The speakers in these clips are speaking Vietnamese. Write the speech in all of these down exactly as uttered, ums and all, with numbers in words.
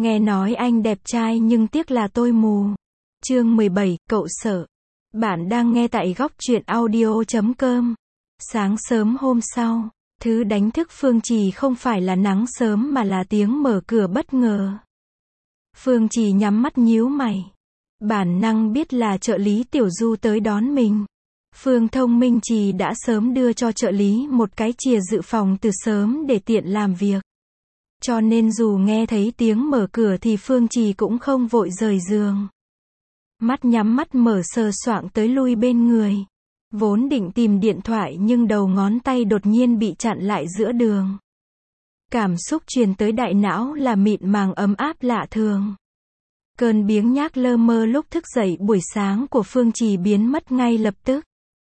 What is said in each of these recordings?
Nghe nói anh đẹp trai nhưng tiếc là tôi mù. Chương mười bảy, cậu sợ. Bạn đang nghe tại góc truyện audio chấm com. Sáng sớm hôm sau, thứ đánh thức Phương Trì không phải là nắng sớm mà là tiếng mở cửa bất ngờ. Phương Trì nhắm mắt nhíu mày. Bản năng biết là trợ lý Tiểu Du tới đón mình. Phương thông minh Trì đã sớm đưa cho trợ lý một cái chìa dự phòng từ sớm để tiện làm việc. Cho nên dù nghe thấy tiếng mở cửa thì Phương Trì cũng không vội rời giường. Mắt nhắm mắt mở sờ soạng tới lui bên người. Vốn định tìm điện thoại nhưng đầu ngón tay đột nhiên bị chặn lại giữa đường. Cảm xúc truyền tới đại não là mịn màng ấm áp lạ thường. Cơn biếng nhác lơ mơ lúc thức dậy buổi sáng của Phương Trì biến mất ngay lập tức.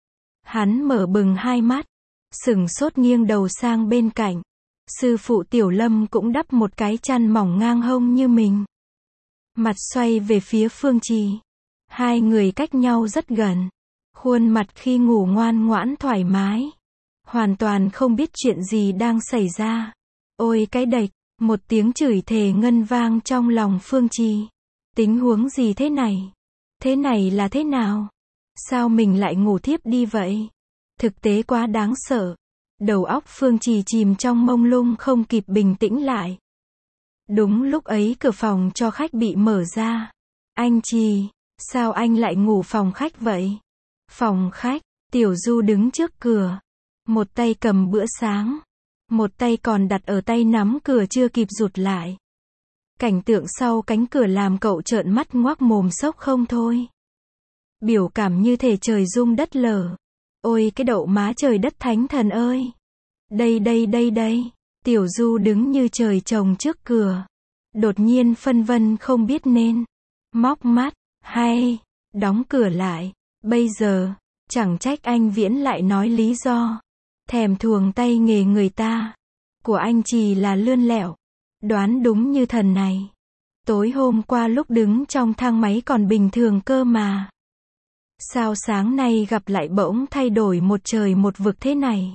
Hắn mở bừng hai mắt, sửng sốt nghiêng đầu sang bên cạnh. Sư phụ Tiểu Lâm cũng đắp một cái chăn mỏng ngang hông như mình. Mặt xoay về phía Phương Trì. Hai người cách nhau rất gần. Khuôn mặt khi ngủ ngoan ngoãn thoải mái. Hoàn toàn không biết chuyện gì đang xảy ra. Ôi cái đệch, một tiếng chửi thề ngân vang trong lòng Phương Trì. Tình huống gì thế này? Thế này là thế nào? Sao mình lại ngủ thiếp đi vậy? Thực tế quá đáng sợ. Đầu óc Phương Trì chìm trong mông lung không kịp bình tĩnh lại. Đúng lúc ấy cửa phòng cho khách bị mở ra. Anh Trì, sao anh lại ngủ phòng khách vậy? Phòng khách, Tiểu Du đứng trước cửa. Một tay cầm bữa sáng. Một tay còn đặt ở tay nắm cửa chưa kịp rụt lại. Cảnh tượng sau cánh cửa làm cậu trợn mắt ngoác mồm sốc không thôi. Biểu cảm như thể trời rung đất lở. Ôi cái đậu má trời đất thánh thần ơi! Đây đây đây đây! Tiểu Du đứng như trời trồng trước cửa. Đột nhiên phân vân không biết nên móc mắt, hay đóng cửa lại. Bây giờ, chẳng trách anh Viễn lại nói lý do. Thèm thuồng tay nghề người ta. Của anh Trì là lươn lẹo. Đoán đúng như thần này. Tối hôm qua lúc đứng trong thang máy còn bình thường cơ mà. Sao sáng nay gặp lại bỗng thay đổi một trời một vực thế này?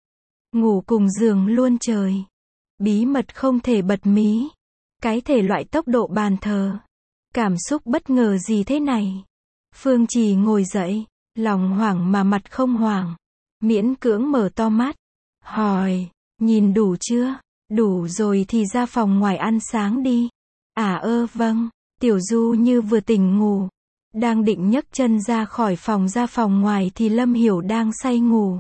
Ngủ cùng giường luôn trời. Bí mật không thể bật mí. Cái thể loại tốc độ bàn thờ. Cảm xúc bất ngờ gì thế này? Phương Trì ngồi dậy, lòng hoảng mà mặt không hoảng. Miễn cưỡng mở to mắt. Hỏi, nhìn đủ chưa? Đủ rồi thì ra phòng ngoài ăn sáng đi. À ơ vâng, Tiểu Du như vừa tỉnh ngủ. Đang định nhấc chân ra khỏi phòng ra phòng ngoài thì Lâm Hiểu đang say ngủ.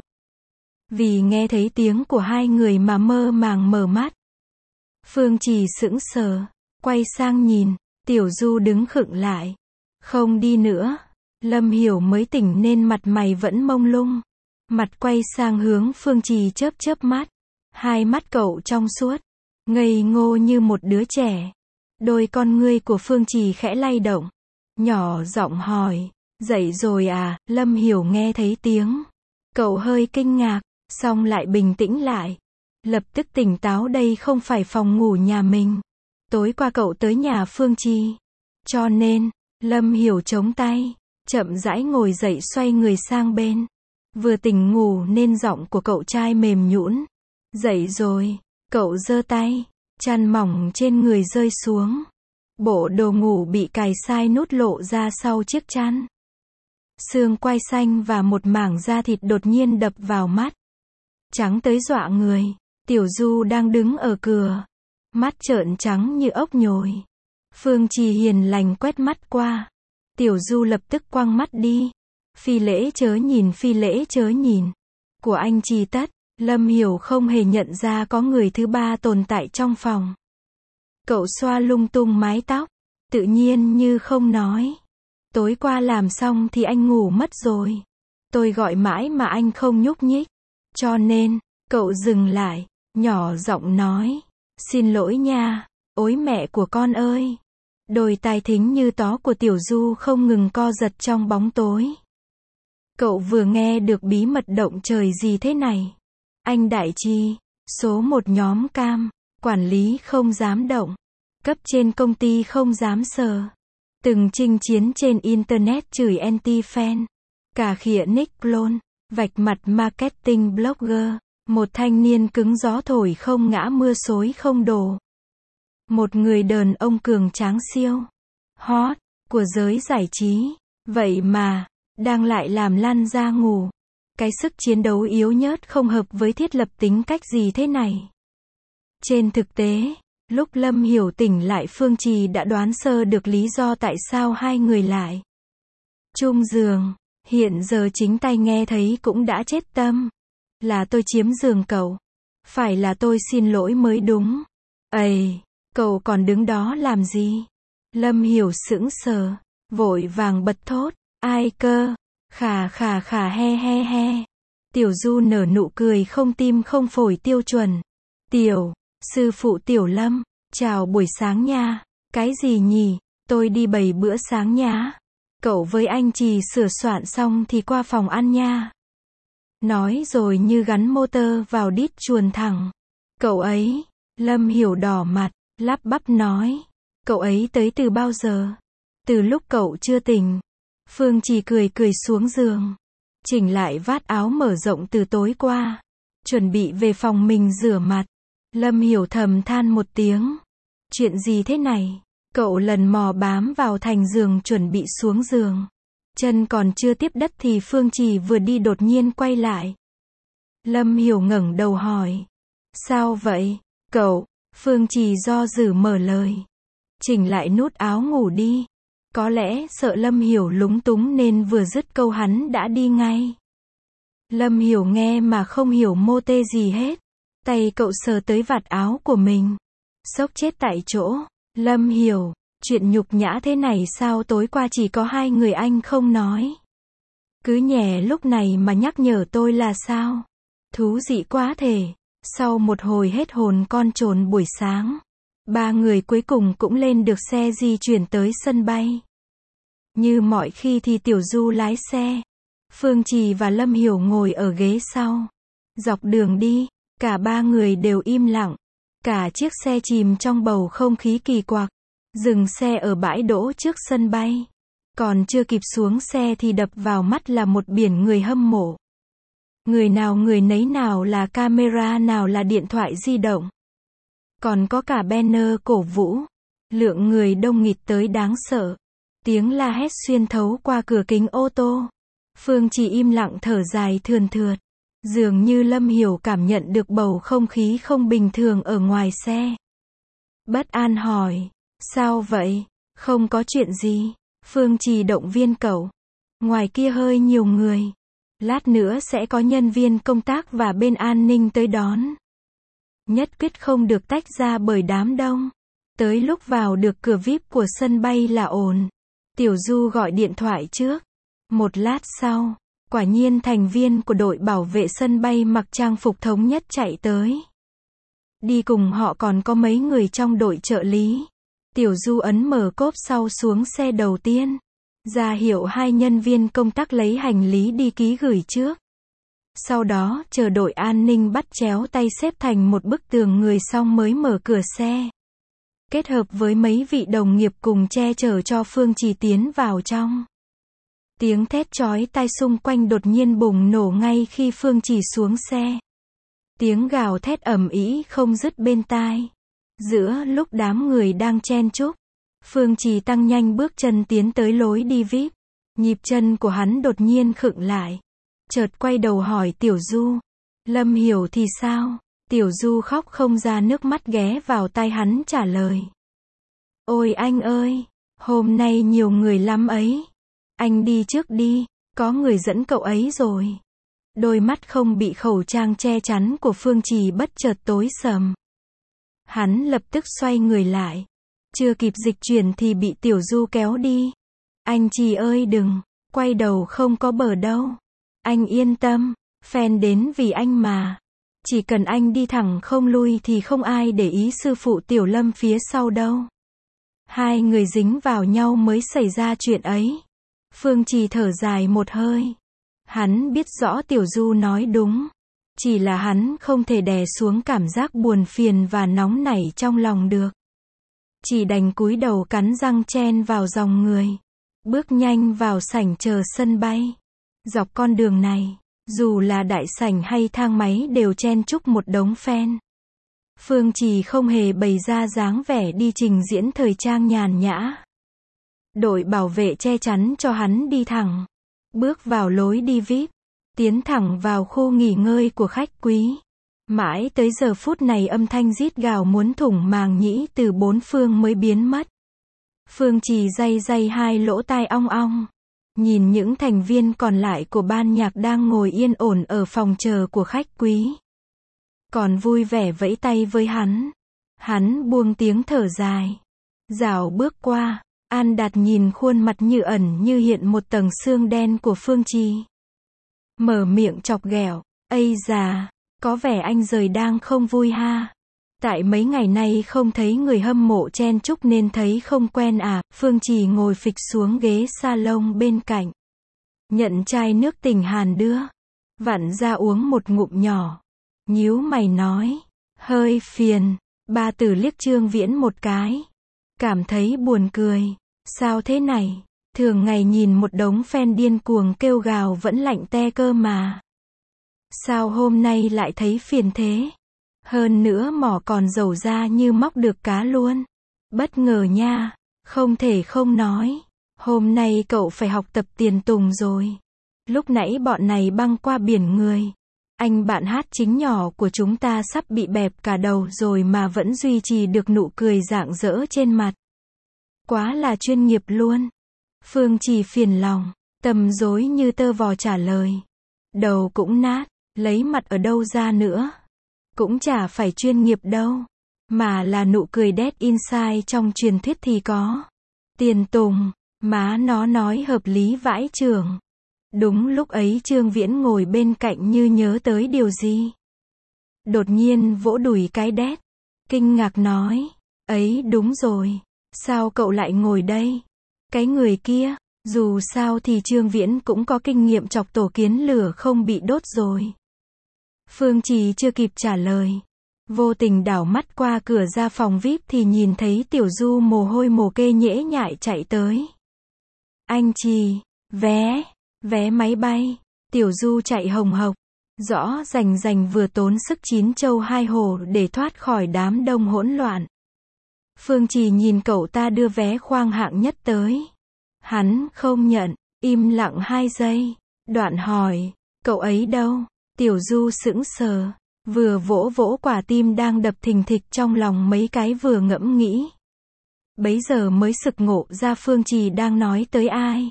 Vì nghe thấy tiếng của hai người mà mơ màng mở mắt. Phương Trì sững sờ, quay sang nhìn, Tiểu Du đứng khựng lại. Không đi nữa. Lâm Hiểu mới tỉnh nên mặt mày vẫn mông lung. Mặt quay sang hướng Phương Trì chớp chớp mắt. Hai mắt cậu trong suốt, ngây ngô như một đứa trẻ. Đôi con ngươi của Phương Trì khẽ lay động. Nhỏ giọng hỏi, dậy rồi à? Lâm Hiểu nghe thấy tiếng. Cậu hơi kinh ngạc, xong lại bình tĩnh lại. Lập tức tỉnh táo đây không phải phòng ngủ nhà mình. Tối qua cậu tới nhà Phương Trì. Cho nên, Lâm Hiểu chống tay, chậm rãi ngồi dậy xoay người sang bên. Vừa tỉnh ngủ nên giọng của cậu trai mềm nhũn. Dậy rồi, cậu giơ tay, chăn mỏng trên người rơi xuống. Bộ đồ ngủ bị cài sai nút lộ ra sau chiếc chăn. Xương quai xanh và một mảng da thịt đột nhiên đập vào mắt. Trắng tới dọa người. Tiểu Du đang đứng ở cửa. Mắt trợn trắng như ốc nhồi. Phương Trì hiền lành quét mắt qua. Tiểu Du lập tức quăng mắt đi. Phi lễ chớ nhìn, phi lễ chớ nhìn. Của anh Trì tất. Lâm Hiểu không hề nhận ra có người thứ ba tồn tại trong phòng. Cậu xoa lung tung mái tóc, tự nhiên như không nói. Tối qua làm xong thì anh ngủ mất rồi. Tôi gọi mãi mà anh không nhúc nhích. Cho nên, cậu dừng lại, nhỏ giọng nói. Xin lỗi nha, ối mẹ của con ơi. Đôi tai thính như tó của Tiểu Du không ngừng co giật trong bóng tối. Cậu vừa nghe được bí mật động trời gì thế này? Anh Đại Trì, số một nhóm cam, quản lý không dám động. Cấp trên công ty không dám sờ. Từng chinh chiến trên internet chửi anti-fan. Cả khịa nick clone, vạch mặt marketing blogger. Một thanh niên cứng gió thổi không ngã mưa xối không đổ. Một người đàn ông cường tráng siêu hot của giới giải trí. Vậy mà, đang lại làm lăn ra ngủ. Cái sức chiến đấu yếu nhớt không hợp với thiết lập tính cách gì thế này. Trên thực tế, lúc Lâm Hiểu tỉnh lại Phương Trì đã đoán sơ được lý do tại sao hai người lại chung giường. Hiện giờ chính tai nghe thấy cũng đã chết tâm. Là tôi chiếm giường cậu. Phải là tôi xin lỗi mới đúng. Ây, cậu còn đứng đó làm gì? Lâm Hiểu sững sờ, vội vàng bật thốt. Ai cơ? Khà khà khà he he he. Tiểu Du nở nụ cười không tim không phổi tiêu chuẩn. Tiểu, sư phụ Tiểu Lâm, chào buổi sáng nha. Cái gì nhỉ? Tôi đi bày bữa sáng nhá. Cậu với anh Trì sửa soạn xong thì qua phòng ăn nha. Nói rồi như gắn motor vào đít chuồn thẳng. Cậu ấy, Lâm Hiểu đỏ mặt, lắp bắp nói. Cậu ấy tới từ bao giờ? Từ lúc cậu chưa tỉnh. Phương Trì cười cười xuống giường. Chỉnh lại vát áo mở rộng từ tối qua. Chuẩn bị về phòng mình rửa mặt. Lâm Hiểu thầm than một tiếng. Chuyện gì thế này? Cậu lần mò bám vào thành giường chuẩn bị xuống giường. Chân còn chưa tiếp đất thì Phương Trì vừa đi đột nhiên quay lại. Lâm Hiểu ngẩng đầu hỏi. Sao vậy? Cậu, Phương Trì do dự mở lời. Chỉnh lại nút áo ngủ đi. Có lẽ sợ Lâm Hiểu lúng túng nên vừa dứt câu hắn đã đi ngay. Lâm Hiểu nghe mà không hiểu mô tê gì hết. Tay cậu sờ tới vạt áo của mình. Sốc chết tại chỗ. Lâm Hiểu, chuyện nhục nhã thế này sao tối qua chỉ có hai người anh không nói. Cứ nhè lúc này mà nhắc nhở tôi là sao? Thú dị quá thể. Sau một hồi hết hồn con trồn buổi sáng, ba người cuối cùng cũng lên được xe di chuyển tới sân bay. Như mọi khi thì Tiểu Du lái xe. Phương Trì và Lâm Hiểu ngồi ở ghế sau. Dọc đường đi, cả ba người đều im lặng. Cả chiếc xe chìm trong bầu không khí kỳ quặc. Dừng xe ở bãi đỗ trước sân bay. Còn chưa kịp xuống xe thì đập vào mắt là một biển người hâm mộ. Người nào người nấy, nào là camera, nào là điện thoại di động. Còn có cả banner cổ vũ. Lượng người đông nghịt tới đáng sợ. Tiếng la hét xuyên thấu qua cửa kính ô tô. Phương Trì im lặng thở dài thườn thượt. Dường như Lâm Hiểu cảm nhận được bầu không khí không bình thường ở ngoài xe. Bất an hỏi. Sao vậy? Không có chuyện gì. Phương Trì động viên cậu. Ngoài kia hơi nhiều người. Lát nữa sẽ có nhân viên công tác và bên an ninh tới đón. Nhất quyết không được tách ra bởi đám đông. Tới lúc vào được cửa vi ai pi của sân bay là ổn. Tiểu Du gọi điện thoại trước. Một lát sau, quả nhiên thành viên của đội bảo vệ sân bay mặc trang phục thống nhất chạy tới. Đi cùng họ còn có mấy người trong đội trợ lý. Tiểu Du ấn mở cốp sau xuống xe đầu tiên. Ra hiệu hai nhân viên công tác lấy hành lý đi ký gửi trước. Sau đó, chờ đội an ninh bắt chéo tay xếp thành một bức tường người xong mới mở cửa xe. Kết hợp với mấy vị đồng nghiệp cùng che chở cho Phương Trì tiến vào trong. Tiếng thét chói tai xung quanh đột nhiên bùng nổ ngay khi Phương Trì xuống xe. Tiếng gào thét ầm ĩ không dứt bên tai. Giữa lúc đám người đang chen chúc, Phương Trì tăng nhanh bước chân tiến tới lối đi vi ai pi. Nhịp chân của hắn đột nhiên khựng lại. Chợt quay đầu hỏi Tiểu Du. Lâm Hiểu thì sao? Tiểu Du khóc không ra nước mắt ghé vào tai hắn trả lời. Ôi anh ơi, hôm nay nhiều người lắm ấy. Anh đi trước đi, có người dẫn cậu ấy rồi. Đôi mắt không bị khẩu trang che chắn của Phương Trì bất chợt tối sầm. Hắn lập tức xoay người lại. Chưa kịp dịch chuyển thì bị Tiểu Du kéo đi. Anh Trì ơi đừng, quay đầu không có bờ đâu. Anh yên tâm, fan đến vì anh mà. Chỉ cần anh đi thẳng không lui thì không ai để ý sư phụ Tiểu Lâm phía sau đâu. Hai người dính vào nhau mới xảy ra chuyện ấy. Phương Trì thở dài một hơi. Hắn biết rõ Tiểu Du nói đúng. Chỉ là hắn không thể đè xuống cảm giác buồn phiền và nóng nảy trong lòng được. Chỉ đành cúi đầu cắn răng chen vào dòng người. Bước nhanh vào sảnh chờ sân bay. Dọc con đường này, dù là đại sảnh hay thang máy đều chen chúc một đống fan. Phương Trì không hề bày ra dáng vẻ đi trình diễn thời trang nhàn nhã. Đội bảo vệ che chắn cho hắn đi thẳng. Bước vào lối đi vi ai pi, tiến thẳng vào khu nghỉ ngơi của khách quý. Mãi tới giờ phút này âm thanh rít gào muốn thủng màng nhĩ từ bốn phương mới biến mất. Phương Trì day day hai lỗ tai ong ong. Nhìn những thành viên còn lại của ban nhạc đang ngồi yên ổn ở phòng chờ của khách quý. Còn vui vẻ vẫy tay với hắn. Hắn buông tiếng thở dài. Rảo bước qua. An Đạt nhìn khuôn mặt như ẩn như hiện một tầng xương đen của Phương Trì. Mở miệng chọc ghẹo. Ây già, có vẻ anh rời đang không vui ha. Tại mấy ngày nay không thấy người hâm mộ chen chúc nên thấy không quen à. Phương Trì ngồi phịch xuống ghế salon bên cạnh. Nhận chai nước Tình Hàn đưa. Vặn ra uống một ngụm nhỏ. Nhíu mày nói. Hơi phiền. Ba từ liếc Trương Viễn một cái. Cảm thấy buồn cười. Sao thế này? Thường ngày nhìn một đống fan điên cuồng kêu gào vẫn lạnh te cơ mà. Sao hôm nay lại thấy phiền thế? Hơn nữa mỏ còn dầu ra như móc được cá luôn. Bất ngờ nha. Không thể không nói. Hôm nay cậu phải học tập tiền tùng rồi. Lúc nãy bọn này băng qua biển người. Anh bạn hát chính nhỏ của chúng ta sắp bị bẹp cả đầu rồi mà vẫn duy trì được nụ cười rạng rỡ trên mặt. Quá là chuyên nghiệp luôn. Phương Trì phiền lòng, tầm rối như tơ vò trả lời. Đầu cũng nát, lấy mặt ở đâu ra nữa. Cũng chả phải chuyên nghiệp đâu. Mà là nụ cười dead inside trong truyền thuyết thì có. Tiền tùng, má nó nói hợp lý vãi chưởng. Đúng lúc ấy Trương Viễn ngồi bên cạnh như nhớ tới điều gì. Đột nhiên vỗ đùi cái đét. Kinh ngạc nói. Ấy đúng rồi. Sao cậu lại ngồi đây? Cái người kia. Dù sao thì Trương Viễn cũng có kinh nghiệm chọc tổ kiến lửa không bị đốt rồi. Phương Trì chưa kịp trả lời. Vô tình đảo mắt qua cửa ra phòng vi ai pi thì nhìn thấy Tiểu Du mồ hôi mồ kê nhễ nhại chạy tới. Anh Trì, vé, vé máy bay. Tiểu Du chạy hồng hộc. Rõ rành rành vừa tốn sức chín châu hai hổ để thoát khỏi đám đông hỗn loạn. Phương Trì nhìn cậu ta đưa vé khoang hạng nhất tới. Hắn không nhận, im lặng hai giây. Đoạn hỏi, cậu ấy đâu? Tiểu Du sững sờ, vừa vỗ vỗ quả tim đang đập thình thịch trong lòng mấy cái vừa ngẫm nghĩ. Bấy giờ mới sực ngộ ra Phương Trì đang nói tới ai.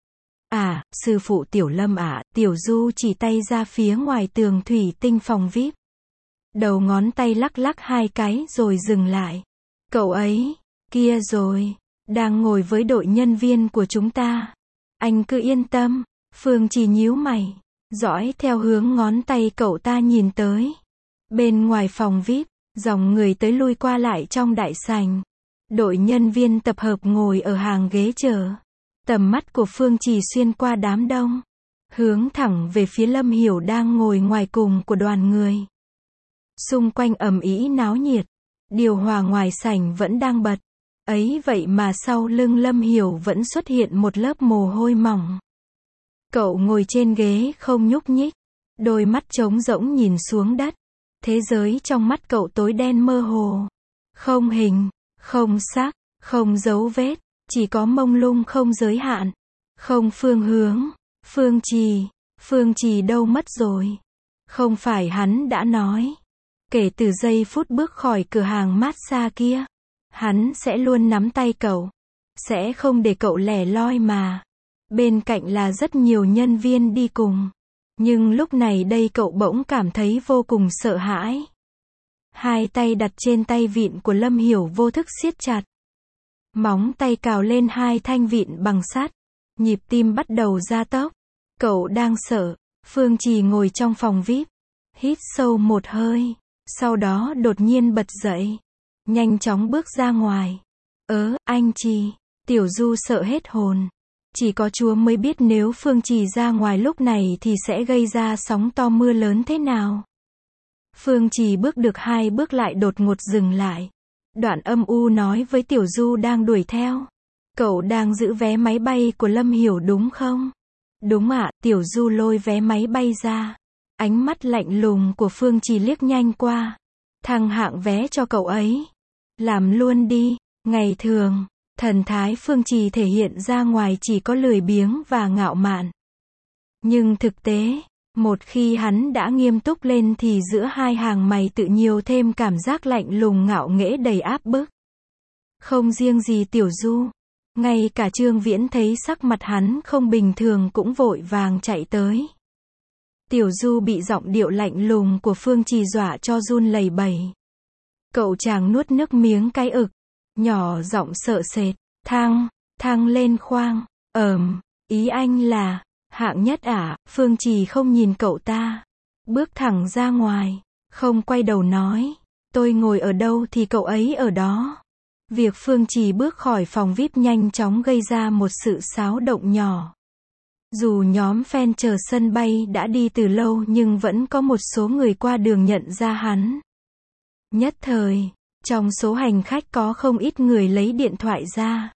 À, sư phụ Tiểu Lâm ạ. À, Tiểu Du chỉ tay ra phía ngoài tường thủy tinh phòng vi ai pi. Đầu ngón tay lắc lắc hai cái rồi dừng lại. Cậu ấy, kia rồi, đang ngồi với đội nhân viên của chúng ta. Anh cứ yên tâm. Phương Trì nhíu mày, dõi theo hướng ngón tay cậu ta nhìn tới. Bên ngoài phòng vi ai pi, dòng người tới lui qua lại trong đại sảnh. Đội nhân viên tập hợp ngồi ở hàng ghế chờ. Tầm mắt của Phương Trì xuyên qua đám đông, hướng thẳng về phía Lâm Hiểu đang ngồi ngoài cùng của đoàn người. Xung quanh ầm ĩ náo nhiệt, điều hòa ngoài sảnh vẫn đang bật. Ấy vậy mà sau lưng Lâm Hiểu vẫn xuất hiện một lớp mồ hôi mỏng. Cậu ngồi trên ghế không nhúc nhích, đôi mắt trống rỗng nhìn xuống đất. Thế giới trong mắt cậu tối đen mơ hồ. Không hình, không sắc, không dấu vết. Chỉ có mông lung không giới hạn. Không phương hướng. Phương Trì. Phương Trì đâu mất rồi? Không phải hắn đã nói. Kể từ giây phút bước khỏi cửa hàng massage kia. Hắn sẽ luôn nắm tay cậu. Sẽ không để cậu lẻ loi mà. Bên cạnh là rất nhiều nhân viên đi cùng. Nhưng lúc này đây cậu bỗng cảm thấy vô cùng sợ hãi. Hai tay đặt trên tay vịn của Lâm Hiểu vô thức siết chặt. Móng tay cào lên hai thanh vịn bằng sắt. Nhịp tim bắt đầu gia tốc. Cậu đang sợ. Phương Trì ngồi trong phòng vi ai pi. Hít sâu một hơi. Sau đó đột nhiên bật dậy. Nhanh chóng bước ra ngoài. Ớ, anh Trì. Tiểu Du sợ hết hồn. Chỉ có Chúa mới biết nếu Phương Trì ra ngoài lúc này thì sẽ gây ra sóng to mưa lớn thế nào. Phương Trì bước được hai bước lại đột ngột dừng lại. Đoạn âm u nói với Tiểu Du đang đuổi theo. Cậu đang giữ vé máy bay của Lâm Hiểu đúng không? Đúng ạ. Tiểu Du lôi vé máy bay ra. Ánh mắt lạnh lùng của Phương Trì liếc nhanh qua. thăng hạng vé cho cậu ấy. Làm luôn đi. Ngày thường, thần thái Phương Trì thể hiện ra ngoài chỉ có lười biếng và ngạo mạn. Nhưng thực tế, một khi hắn đã nghiêm túc lên thì giữa hai hàng mày tự nhiều thêm cảm giác lạnh lùng ngạo nghễ đầy áp bức. Không riêng gì Tiểu Du, ngay cả Trương Viễn thấy sắc mặt hắn không bình thường cũng vội vàng chạy tới. Tiểu Du bị giọng điệu lạnh lùng của Phương Trì dọa cho run lẩy bẩy. Cậu chàng nuốt nước miếng cái ực, nhỏ giọng sợ sệt, thăng, thăng lên khoang, ờm, ý anh là, hạng nhất à? Phương Trì không nhìn cậu ta, bước thẳng ra ngoài, không quay đầu nói, tôi ngồi ở đâu thì cậu ấy ở đó. Việc Phương Trì bước khỏi phòng vi ai pi nhanh chóng gây ra một sự xáo động nhỏ. Dù nhóm fan chờ sân bay đã đi từ lâu nhưng vẫn có một số người qua đường nhận ra hắn. Nhất thời, trong số hành khách có không ít người lấy điện thoại ra,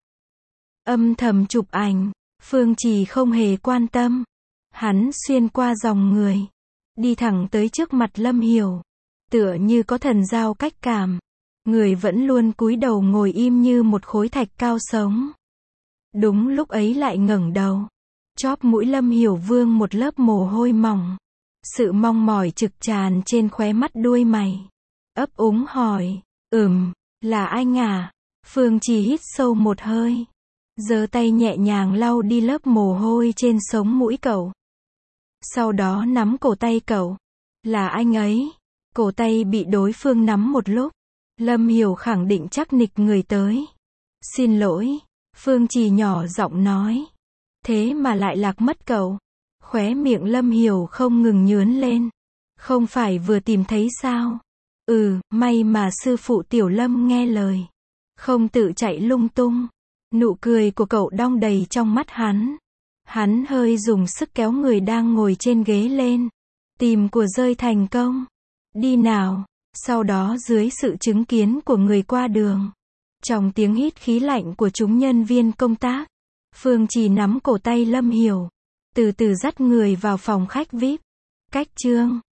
âm thầm chụp ảnh. Phương Trì không hề quan tâm. Hắn xuyên qua dòng người, đi thẳng tới trước mặt Lâm Hiểu. Tựa như có thần giao cách cảm, người vẫn luôn cúi đầu ngồi im như một khối thạch cao sống. Đúng lúc ấy lại ngẩng đầu. Chóp mũi Lâm Hiểu vương một lớp mồ hôi mỏng. Sự mong mỏi trực tràn trên khóe mắt đuôi mày. Ấp úng hỏi, ừm, là anh à? Phương Trì hít sâu một hơi, giơ tay nhẹ nhàng lau đi lớp mồ hôi trên sống mũi cậu. Sau đó nắm cổ tay cậu. Là anh ấy. Cổ tay bị đối phương nắm một lúc. Lâm Hiểu khẳng định chắc nịch người tới. Xin lỗi. Phương Trì nhỏ giọng nói. Thế mà lại lạc mất cậu. Khóe miệng Lâm Hiểu không ngừng nhướn lên. Không phải vừa tìm thấy sao? Ừ, may mà sư phụ Tiểu Lâm nghe lời. Không tự chạy lung tung. Nụ cười của cậu đong đầy trong mắt hắn. Hắn hơi dùng sức kéo người đang ngồi trên ghế lên. Tìm của rơi thành công. Đi nào. Sau đó dưới sự chứng kiến của người qua đường, trong tiếng hít khí lạnh của chúng nhân viên công tác, Phương Trì nắm cổ tay Lâm Hiểu, từ từ dắt người vào phòng khách vi ai pi. Cách Trương